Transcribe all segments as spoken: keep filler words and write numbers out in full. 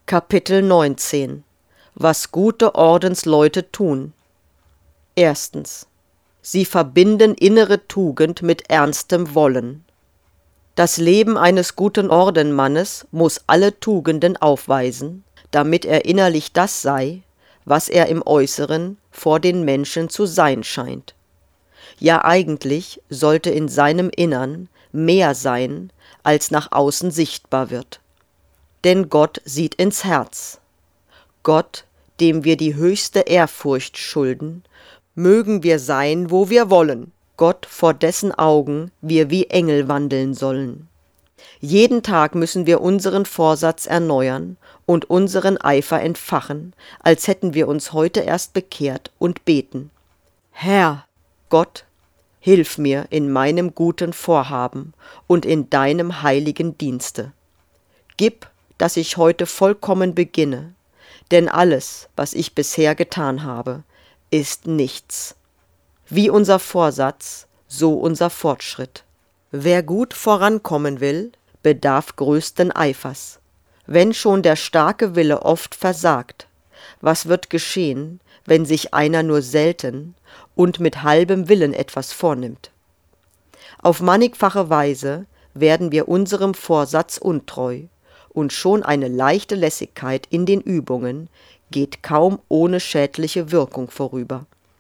Kapitel neunzehn. Was gute Ordensleute tun. Erstens. Sie verbinden innere Tugend mit ernstem Wollen. Das Leben eines guten Ordenmannes muss alle Tugenden aufweisen, damit er innerlich das sei, was er im Äußeren vor den Menschen zu sein scheint. Ja, eigentlich sollte in seinem Innern mehr sein, als nach außen sichtbar wird. Denn Gott sieht ins Herz. Gott, dem wir die höchste Ehrfurcht schulden, mögen wir sein, wo wir wollen, Gott, vor dessen Augen wir wie Engel wandeln sollen. Jeden Tag müssen wir unseren Vorsatz erneuern und unseren Eifer entfachen, als hätten wir uns heute erst bekehrt, und beten: Herr, Gott, hilf mir in meinem guten Vorhaben und in deinem heiligen Dienste. Gib, dass ich heute vollkommen beginne, denn alles, was ich bisher getan habe, ist nichts. Wie unser Vorsatz, so unser Fortschritt. Wer gut vorankommen will, bedarf größten Eifers. Wenn schon der starke Wille oft versagt, was wird geschehen, wenn sich einer nur selten und mit halbem Willen etwas vornimmt? Auf mannigfache Weise werden wir unserem Vorsatz untreu, und schon eine leichte Lässigkeit in den Übungen geht kaum ohne schädliche Wirkung vorüber.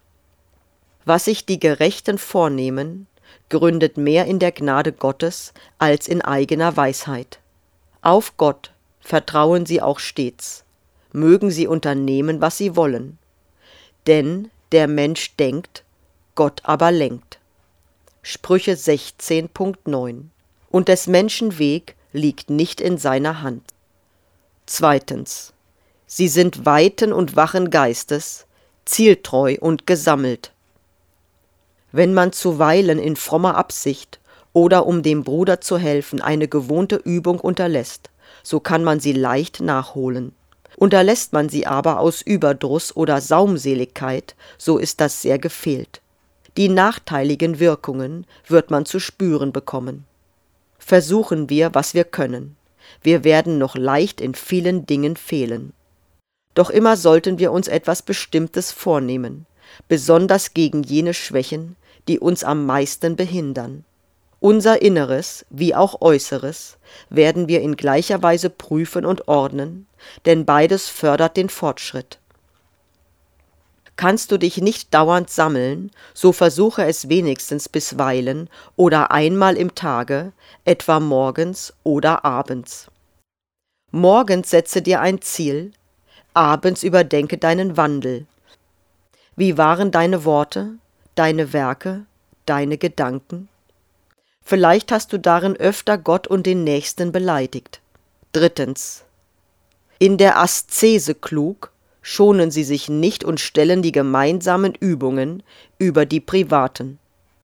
Was sich die Gerechten vornehmen, gründet mehr in der Gnade Gottes als in eigener Weisheit. Auf Gott vertrauen sie auch stets, mögen sie unternehmen, was sie wollen. Denn der Mensch denkt, Gott aber lenkt. Sprüche sechzehn Punkt neun. Und des Menschen Weg liegt nicht in seiner Hand. Zweitens. Sie sind weiten und wachen Geistes, zieltreu und gesammelt. Wenn man zuweilen in frommer Absicht oder um dem Bruder zu helfen eine gewohnte Übung unterlässt, so kann man sie leicht nachholen. Unterlässt man sie aber aus Überdruss oder Saumseligkeit, so ist das sehr gefehlt. Die nachteiligen Wirkungen wird man zu spüren bekommen. Versuchen wir, was wir können. Wir werden noch leicht in vielen Dingen fehlen. Doch immer sollten wir uns etwas Bestimmtes vornehmen, besonders gegen jene Schwächen, die uns am meisten behindern. Unser Inneres wie auch Äußeres werden wir in gleicher Weise prüfen und ordnen, denn beides fördert den Fortschritt. Kannst du dich nicht dauernd sammeln, so versuche es wenigstens bisweilen oder einmal im Tage, etwa morgens oder abends. Morgens setze dir ein Ziel, abends überdenke deinen Wandel. Wie waren deine Worte, deine Werke, deine Gedanken? Vielleicht hast du darin öfter Gott und den Nächsten beleidigt. Drittens. In der Aszese klug, schonen sie sich nicht und stellen die gemeinsamen Übungen über die privaten.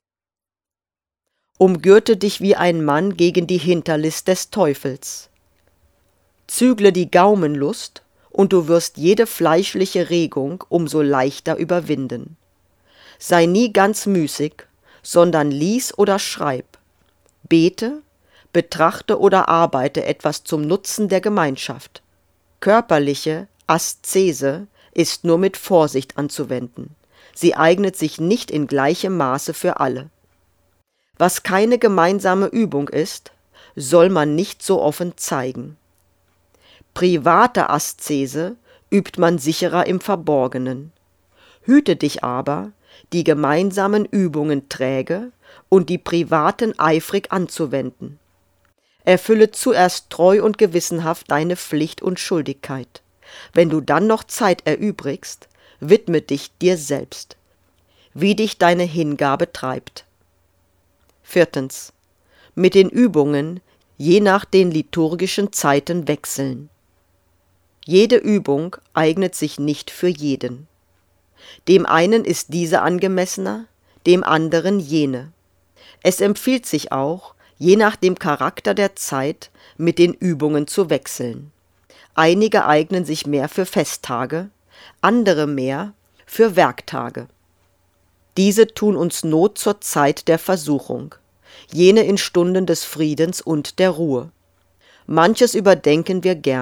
Umgürte dich wie ein Mann gegen die Hinterlist des Teufels. Zügle die Gaumenlust, und du wirst jede fleischliche Regung umso leichter überwinden. Sei nie ganz müßig, sondern lies oder schreib. Bete, betrachte oder arbeite etwas zum Nutzen der Gemeinschaft. Körperliche Aszese ist nur mit Vorsicht anzuwenden. Sie eignet sich nicht in gleichem Maße für alle. Was keine gemeinsame Übung ist, soll man nicht so offen zeigen. Private Aszese übt man sicherer im Verborgenen. Hüte dich aber, die gemeinsamen Übungen träge und die privaten eifrig anzuwenden. Erfülle zuerst treu und gewissenhaft deine Pflicht und Schuldigkeit. Wenn du dann noch Zeit erübrigst, widme dich dir selbst, wie dich deine Hingabe treibt. Viertens. Mit den Übungen je nach den liturgischen Zeiten wechseln. Jede Übung eignet sich nicht für jeden. Dem einen ist diese angemessener, dem anderen jene. Es empfiehlt sich auch, je nach dem Charakter der Zeit, mit den Übungen zu wechseln. Einige eignen sich mehr für Festtage, andere mehr für Werktage. Diese tun uns Not zur Zeit der Versuchung, jene in Stunden des Friedens und der Ruhe. Manches überdenken wir gern,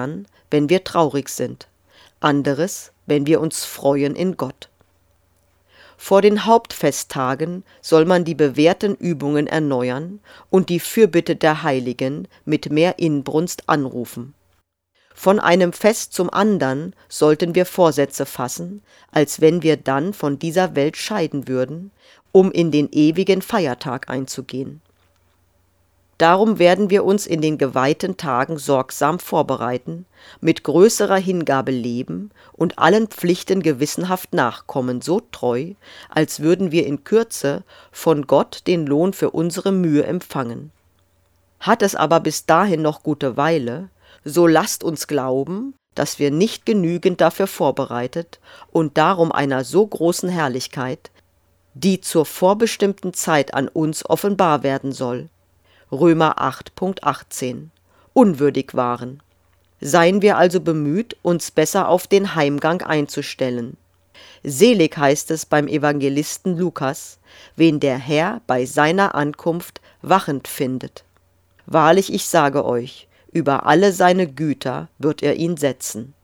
wenn wir traurig sind, anderes, wenn wir uns freuen in Gott. Vor den Hauptfesttagen soll man die bewährten Übungen erneuern und die Fürbitte der Heiligen mit mehr Inbrunst anrufen. Von einem Fest zum andern sollten wir Vorsätze fassen, als wenn wir dann von dieser Welt scheiden würden, um in den ewigen Feiertag einzugehen. Darum werden wir uns in den geweihten Tagen sorgsam vorbereiten, mit größerer Hingabe leben und allen Pflichten gewissenhaft nachkommen, so treu, als würden wir in Kürze von Gott den Lohn für unsere Mühe empfangen. Hat es aber bis dahin noch gute Weile, so lasst uns glauben, dass wir nicht genügend dafür vorbereitet und darum einer so großen Herrlichkeit, die zur vorbestimmten Zeit an uns offenbar werden soll, Römer acht, Punkt achtzehn, unwürdig waren. Seien wir also bemüht, uns besser auf den Heimgang einzustellen. Selig heißt es beim Evangelisten Lukas, wen der Herr bei seiner Ankunft wachend findet. Wahrlich, ich sage euch, über alle seine Güter wird er ihn setzen.